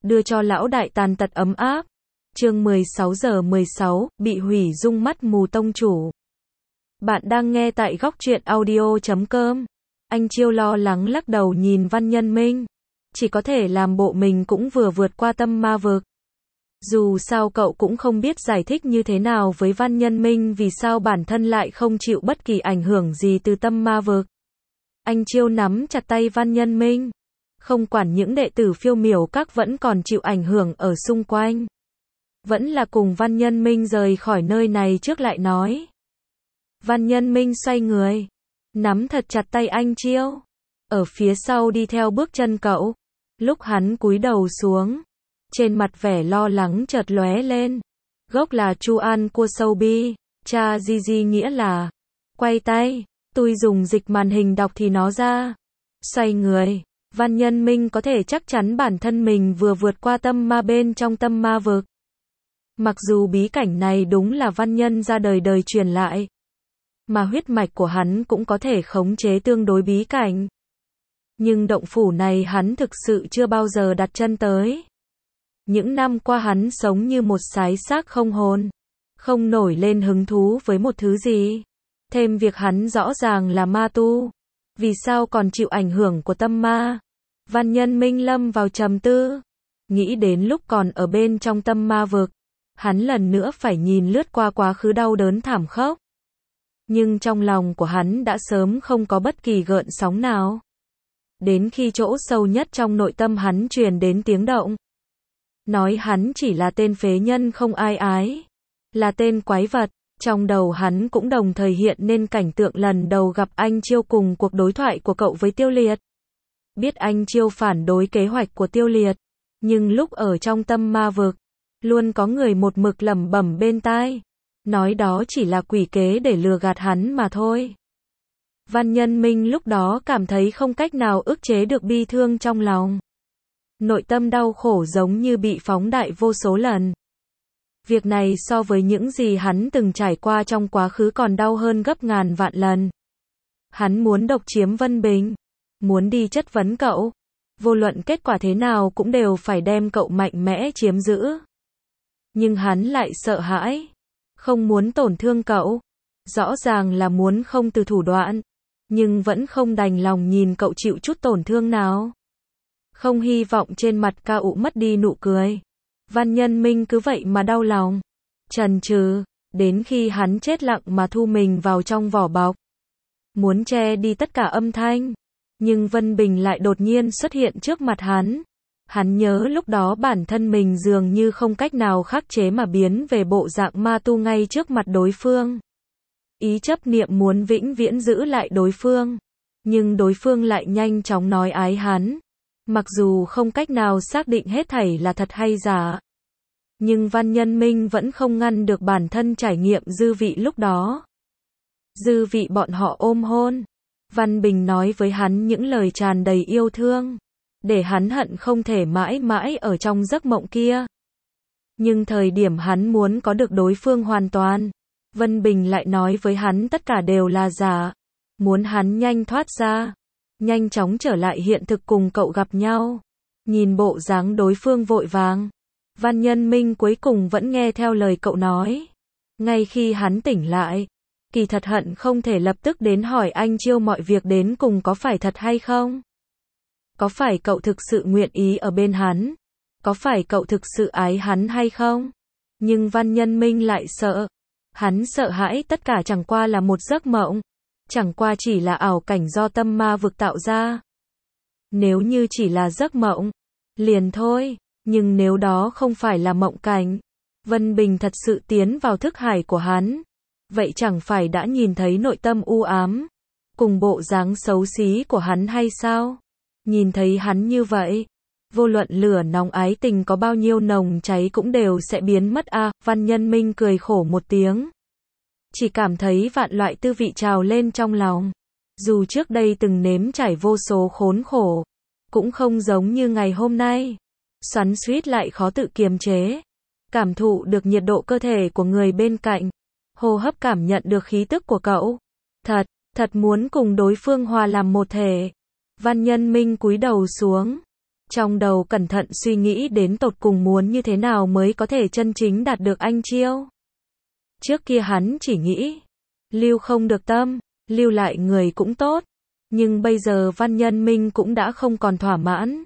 đưa cho lão đại tàn tật ấm áp. Chương 16 giờ 16, bị hủy dung mắt mù tông chủ. Bạn đang nghe tại góc truyện audio.com. Anh Chiêu lo lắng lắc đầu nhìn Văn Nhân Minh. Chỉ có thể làm bộ mình cũng vừa vượt qua tâm ma vực. Dù sao cậu cũng không biết giải thích như thế nào với Văn Nhân Minh vì sao bản thân lại không chịu bất kỳ ảnh hưởng gì từ tâm ma vực. Anh Chiêu nắm chặt tay Văn Nhân Minh. Không quản những đệ tử Phiêu Miểu Các vẫn còn chịu ảnh hưởng ở xung quanh. Vẫn là cùng Văn Nhân Minh rời khỏi nơi này trước lại nói. Văn Nhân Minh xoay người. Nắm thật chặt tay anh Chiêu. Ở phía sau đi theo bước chân cậu. Lúc hắn cúi đầu xuống. Trên mặt vẻ lo lắng chợt lóe lên. Gốc là Chu An Cua Sâu Bi. Cha Di nghĩa là. Quay tay. Tôi dùng dịch màn hình đọc thì nó ra. Xoay người. Văn Nhân Minh có thể chắc chắn bản thân mình vừa vượt qua tâm ma bên trong tâm ma vực. Mặc dù bí cảnh này đúng là văn nhân ra đời đời truyền lại. Mà huyết mạch của hắn cũng có thể khống chế tương đối bí cảnh. Nhưng động phủ này hắn thực sự chưa bao giờ đặt chân tới. Những năm qua hắn sống như một sái xác không hồn. Không nổi lên hứng thú với một thứ gì. Thêm việc hắn rõ ràng là ma tu. Vì sao còn chịu ảnh hưởng của tâm ma? Văn Nhân Minh lâm vào trầm tư. Nghĩ đến lúc còn ở bên trong tâm ma vực. Hắn lần nữa phải nhìn lướt qua quá khứ đau đớn thảm khốc. Nhưng trong lòng của hắn đã sớm không có bất kỳ gợn sóng nào. Đến khi chỗ sâu nhất trong nội tâm hắn truyền đến tiếng động. Nói hắn chỉ là tên phế nhân không ai ái. Là tên quái vật. Trong đầu hắn cũng đồng thời hiện nên cảnh tượng lần đầu gặp anh Chiêu cùng cuộc đối thoại của cậu với Tiêu Liệt. Biết anh Chiêu phản đối kế hoạch của Tiêu Liệt. Nhưng lúc ở trong tâm ma vực. Luôn có người một mực lẩm bẩm bên tai. Nói đó chỉ là quỷ kế để lừa gạt hắn mà thôi. Văn Nhân Minh lúc đó cảm thấy không cách nào ức chế được bi thương trong lòng. Nội tâm đau khổ giống như bị phóng đại vô số lần. Việc này so với những gì hắn từng trải qua trong quá khứ còn đau hơn gấp ngàn vạn lần. Hắn muốn độc chiếm Vân Bình. Muốn đi chất vấn cậu. Vô luận kết quả thế nào cũng đều phải đem cậu mạnh mẽ chiếm giữ. Nhưng hắn lại sợ hãi. Không muốn tổn thương cậu. Rõ ràng là muốn không từ thủ đoạn. Nhưng vẫn không đành lòng nhìn cậu chịu chút tổn thương nào. Không hy vọng trên mặt Ca Ụ mất đi nụ cười. Văn Nhân Minh cứ vậy mà đau lòng. Chần chừ. Đến khi hắn chết lặng mà thu mình vào trong vỏ bọc. Muốn che đi tất cả âm thanh. Nhưng Vân Bình lại đột nhiên xuất hiện trước mặt hắn. Hắn nhớ lúc đó bản thân mình dường như không cách nào khắc chế mà biến về bộ dạng ma tu ngay trước mặt đối phương. Ý chấp niệm muốn vĩnh viễn giữ lại đối phương. Nhưng đối phương lại nhanh chóng nói ái hắn. Mặc dù không cách nào xác định hết thảy là thật hay giả. Nhưng Văn Nhân Minh vẫn không ngăn được bản thân trải nghiệm dư vị lúc đó. Dư vị bọn họ ôm hôn. Văn Bình nói với hắn những lời tràn đầy yêu thương. Để hắn hận không thể mãi mãi ở trong giấc mộng kia. Nhưng thời điểm hắn muốn có được đối phương hoàn toàn. Vân Bình lại nói với hắn tất cả đều là giả. Muốn hắn nhanh thoát ra. Nhanh chóng trở lại hiện thực cùng cậu gặp nhau. Nhìn bộ dáng đối phương vội vàng. Văn Nhân Minh cuối cùng vẫn nghe theo lời cậu nói. Ngay khi hắn tỉnh lại. Kỳ thật hận không thể lập tức đến hỏi anh Chiêu mọi việc đến cùng có phải thật hay không. Có phải cậu thực sự nguyện ý ở bên hắn? Có phải cậu thực sự ái hắn hay không? Nhưng Văn Nhân Minh lại sợ. Hắn sợ hãi tất cả chẳng qua là một giấc mộng. Chẳng qua chỉ là ảo cảnh do tâm ma vực tạo ra. Nếu như chỉ là giấc mộng, liền thôi. Nhưng nếu đó không phải là mộng cảnh, Vân Bình thật sự tiến vào thức hải của hắn. Vậy chẳng phải đã nhìn thấy nội tâm u ám, cùng bộ dáng xấu xí của hắn hay sao? Nhìn thấy hắn như vậy, vô luận lửa nóng ái tình có bao nhiêu nồng cháy cũng đều sẽ biến mất a. Văn Nhân Minh cười khổ một tiếng. Chỉ cảm thấy vạn loại tư vị trào lên trong lòng. Dù trước đây từng nếm trải vô số khốn khổ, cũng không giống như ngày hôm nay. Xoắn xuýt lại khó tự kiềm chế. Cảm thụ được nhiệt độ cơ thể của người bên cạnh. Hô hấp cảm nhận được khí tức của cậu. Thật muốn cùng đối phương hòa làm một thể. Văn Nhân Minh cúi đầu xuống. Trong đầu cẩn thận suy nghĩ đến tột cùng muốn như thế nào mới có thể chân chính đạt được anh Chiêu. Trước kia hắn chỉ nghĩ, lưu không được tâm, lưu lại người cũng tốt. Nhưng bây giờ Văn Nhân Minh cũng đã không còn thỏa mãn.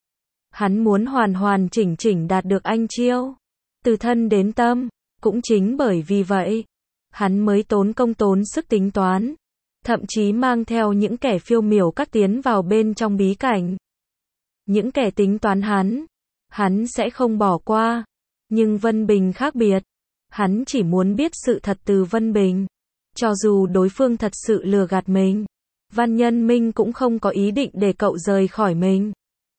Hắn muốn hoàn hoàn chỉnh chỉnh đạt được anh Chiêu. Từ thân đến tâm, cũng chính bởi vì vậy, hắn mới tốn công tốn sức tính toán. Thậm chí mang theo những kẻ phiêu miểu các tiến vào bên trong bí cảnh. Những kẻ tính toán hắn sẽ không bỏ qua. Nhưng Vân Bình khác biệt. Hắn chỉ muốn biết sự thật từ Vân Bình. Cho dù đối phương thật sự lừa gạt mình, Văn Nhân Minh cũng không có ý định để cậu rời khỏi mình.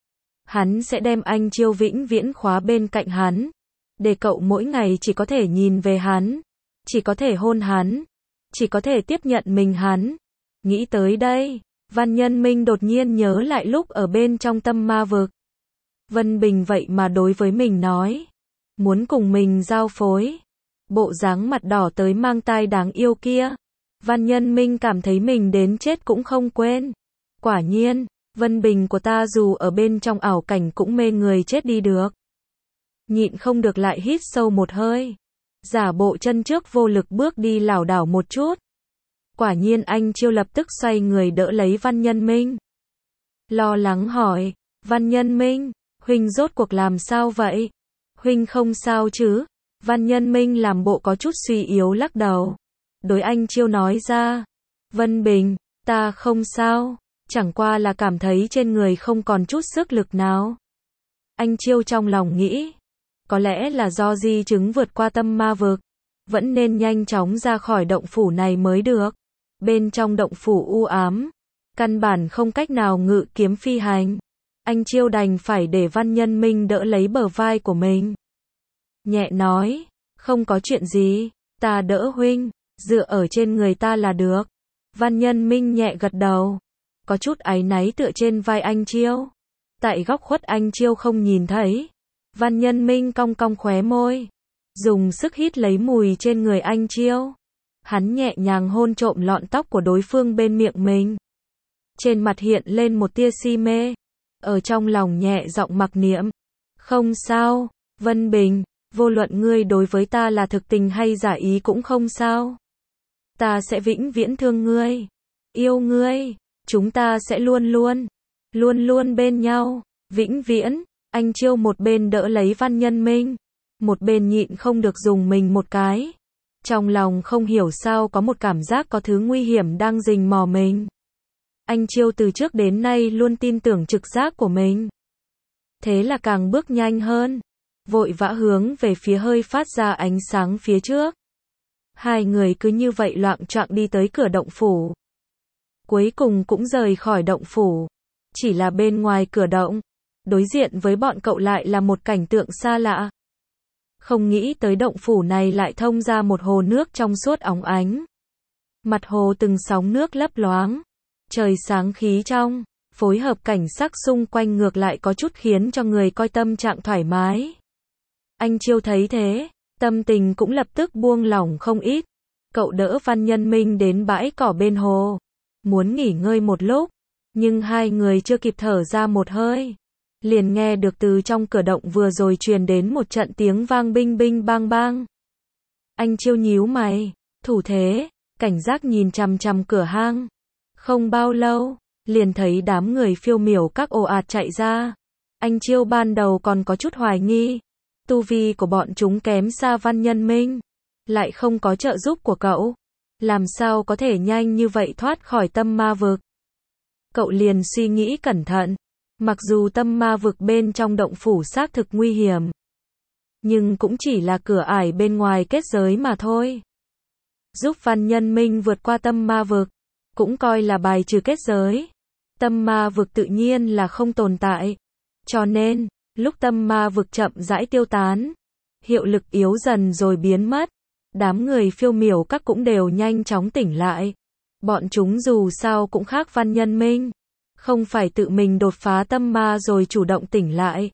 Hắn sẽ đem anh Chiêu vĩnh viễn khóa bên cạnh hắn. Để cậu mỗi ngày chỉ có thể nhìn về hắn. Chỉ có thể hôn hắn. Chỉ có thể tiếp nhận mình hắn. Nghĩ tới đây, Văn Nhân Minh đột nhiên nhớ lại lúc ở bên trong tâm ma vực. Vân Bình vậy mà đối với mình nói. Muốn cùng mình giao phối. Bộ dáng mặt đỏ tới mang tai đáng yêu kia. Văn Nhân Minh cảm thấy mình đến chết cũng không quên. Quả nhiên, Vân Bình của ta dù ở bên trong ảo cảnh cũng mê người chết đi được. Nhịn không được lại hít sâu một hơi. Giả bộ chân trước vô lực bước đi lảo đảo một chút. Quả nhiên anh Chiêu lập tức xoay người đỡ lấy Văn Nhân Minh. Lo lắng hỏi, Văn Nhân Minh, huynh rốt cuộc làm sao vậy? Huynh không sao chứ? Văn Nhân Minh làm bộ có chút suy yếu lắc đầu. Đối anh Chiêu nói ra, Vân Bình, ta không sao, chẳng qua là cảm thấy trên người không còn chút sức lực nào. Anh Chiêu trong lòng nghĩ, có lẽ là do di chứng vượt qua tâm ma vực, vẫn nên nhanh chóng ra khỏi động phủ này mới được. Bên trong động phủ u ám, căn bản không cách nào ngự kiếm phi hành. Anh Chiêu đành phải để Văn Nhân Minh đỡ lấy bờ vai của mình. Nhẹ nói, không có chuyện gì, ta đỡ huynh, dựa ở trên người ta là được. Văn Nhân Minh nhẹ gật đầu, có chút áy náy tựa trên vai anh Chiêu. Tại góc khuất anh Chiêu không nhìn thấy. Văn Nhân Minh cong cong khóe môi, dùng sức hít lấy mùi trên người anh Chiêu. Hắn nhẹ nhàng hôn trộm lọn tóc của đối phương bên miệng mình. Trên mặt hiện lên một tia si mê. Ở trong lòng nhẹ giọng mặc niệm. Không sao, Vân Bình, vô luận ngươi đối với ta là thực tình hay giả ý cũng không sao. Ta sẽ vĩnh viễn thương ngươi, yêu ngươi, chúng ta sẽ luôn luôn bên nhau, vĩnh viễn. Anh Chiêu một bên đỡ lấy Văn Nhân Minh, một bên nhịn không được dùng mình một cái. Trong lòng không hiểu sao có một cảm giác có thứ nguy hiểm đang rình mò mình. Anh Chiêu từ trước đến nay luôn tin tưởng trực giác của mình. Thế là càng bước nhanh hơn, vội vã hướng về phía hơi phát ra ánh sáng phía trước. Hai người cứ như vậy loạng choạng đi tới cửa động phủ. Cuối cùng cũng rời khỏi động phủ. Chỉ là bên ngoài cửa động, đối diện với bọn cậu lại là một cảnh tượng xa lạ. Không nghĩ tới động phủ này lại thông ra một hồ nước trong suốt óng ánh. Mặt hồ từng sóng nước lấp loáng. Trời sáng khí trong, phối hợp cảnh sắc xung quanh ngược lại có chút khiến cho người coi tâm trạng thoải mái. Anh Chiêu thấy thế, tâm tình cũng lập tức buông lỏng không ít. Cậu đỡ Văn Nhân Minh đến bãi cỏ bên hồ, muốn nghỉ ngơi một lúc, nhưng hai người chưa kịp thở ra một hơi, liền nghe được từ trong cửa động vừa rồi truyền đến một trận tiếng vang binh binh bang bang. Anh Chiêu nhíu mày, thủ thế, cảnh giác nhìn chằm chằm cửa hang. Không bao lâu, liền thấy đám người phiêu miểu các ồ ạt chạy ra. Anh Chiêu ban đầu còn có chút hoài nghi. Tu vi của bọn chúng kém xa Văn Nhân Minh. Lại không có trợ giúp của cậu. Làm sao có thể nhanh như vậy thoát khỏi tâm ma vực. Cậu liền suy nghĩ cẩn thận. Mặc dù tâm ma vực bên trong động phủ xác thực nguy hiểm. Nhưng cũng chỉ là cửa ải bên ngoài kết giới mà thôi. Giúp Văn Nhân Minh vượt qua tâm ma vực. Cũng coi là bài trừ kết giới. Tâm ma vực tự nhiên là không tồn tại. Cho nên, lúc tâm ma vực chậm rãi tiêu tán, hiệu lực yếu dần rồi biến mất, đám người phiêu miểu các cũng đều nhanh chóng tỉnh lại. Bọn chúng dù sao cũng khác Văn Nhân Minh, không phải tự mình đột phá tâm ma rồi chủ động tỉnh lại.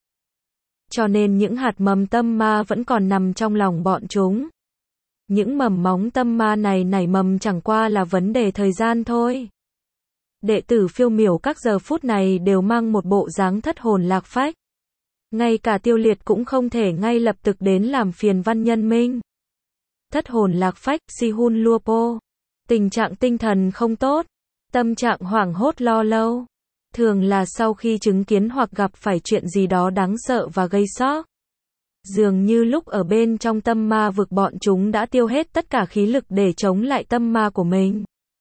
Cho nên những hạt mầm tâm ma vẫn còn nằm trong lòng bọn chúng. Những mầm móng tâm ma này nảy mầm chẳng qua là vấn đề thời gian thôi. Đệ tử Phiêu Miểu các giờ phút này đều mang một bộ dáng thất hồn lạc phách. Ngay cả Tiêu Liệt cũng không thể ngay lập tức đến làm phiền Văn Nhân Minh. Thất hồn lạc phách, si hun lua po. Tình trạng tinh thần không tốt, tâm trạng hoảng hốt lo âu. Thường là sau khi chứng kiến hoặc gặp phải chuyện gì đó đáng sợ và gây sốc. Dường như lúc ở bên trong tâm ma vực bọn chúng đã tiêu hết tất cả khí lực để chống lại tâm ma của mình.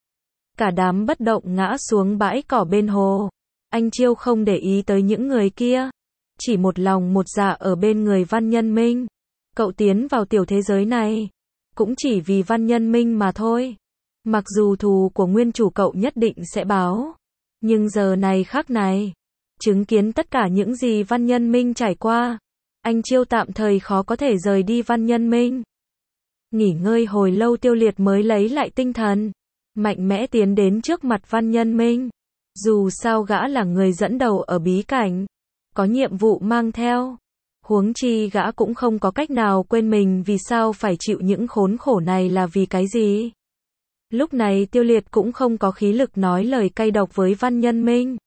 Cả đám bất động ngã xuống bãi cỏ bên hồ. Anh Chiêu không để ý tới những người kia. Chỉ một lòng một dạ ở bên người Văn Nhân Minh. Cậu tiến vào tiểu thế giới này cũng chỉ vì Văn Nhân Minh mà thôi. Mặc dù thù của nguyên chủ cậu nhất định sẽ báo. Nhưng giờ này khắc này, chứng kiến tất cả những gì Văn Nhân Minh trải qua, anh Chiêu tạm thời khó có thể rời đi Văn Nhân Minh. Nghỉ ngơi hồi lâu Tiêu Liệt mới lấy lại tinh thần, mạnh mẽ tiến đến trước mặt Văn Nhân Minh. Dù sao gã là người dẫn đầu ở bí cảnh, có nhiệm vụ mang theo. Huống chi gã cũng không có cách nào quên mình vì sao phải chịu những khốn khổ này là vì cái gì. Lúc này Tiêu Liệt cũng không có khí lực nói lời cay độc với Văn Nhân Minh.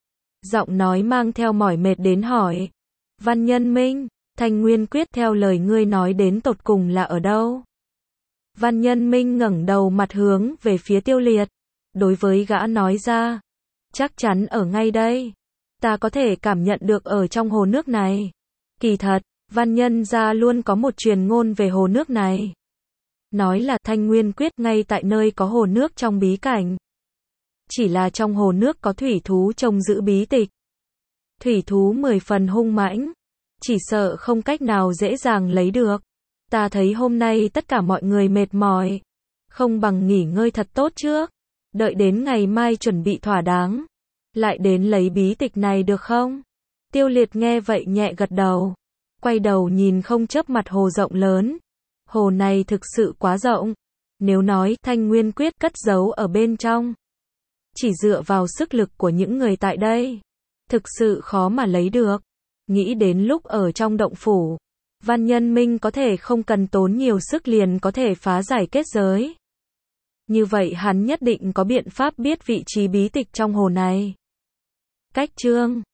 Giọng nói mang theo mỏi mệt đến hỏi. Văn Nhân Minh, Thanh Nguyên Quyết theo lời ngươi nói đến tột cùng là ở đâu? Văn Nhân Minh ngẩng đầu mặt hướng về phía Tiêu Liệt. Đối với gã nói ra. Chắc chắn ở ngay đây. Ta có thể cảm nhận được ở trong hồ nước này. Kỳ thật, Văn Nhân gia luôn có một truyền ngôn về hồ nước này. Nói là Thanh Nguyên Quyết ngay tại nơi có hồ nước trong bí cảnh. Chỉ là trong hồ nước có thủy thú trông giữ bí tịch. Thủy thú 10 phần hung mãnh. Chỉ sợ không cách nào dễ dàng lấy được. Ta thấy hôm nay tất cả mọi người mệt mỏi. Không bằng nghỉ ngơi thật tốt trước. Đợi đến ngày mai chuẩn bị thỏa đáng. Lại đến lấy bí tịch này được không? Tiêu Liệt nghe vậy nhẹ gật đầu. Quay đầu nhìn không chớp mặt hồ rộng lớn. Hồ này thực sự quá rộng. Nếu nói Thanh Nguyên Quyết cất giấu ở bên trong, chỉ dựa vào sức lực của những người tại đây, thực sự khó mà lấy được. Nghĩ đến lúc ở trong động phủ, Văn Nhân Minh có thể không cần tốn nhiều sức liền có thể phá giải kết giới. Như vậy hắn nhất định có biện pháp biết vị trí bí tịch trong hồ này. Cách chương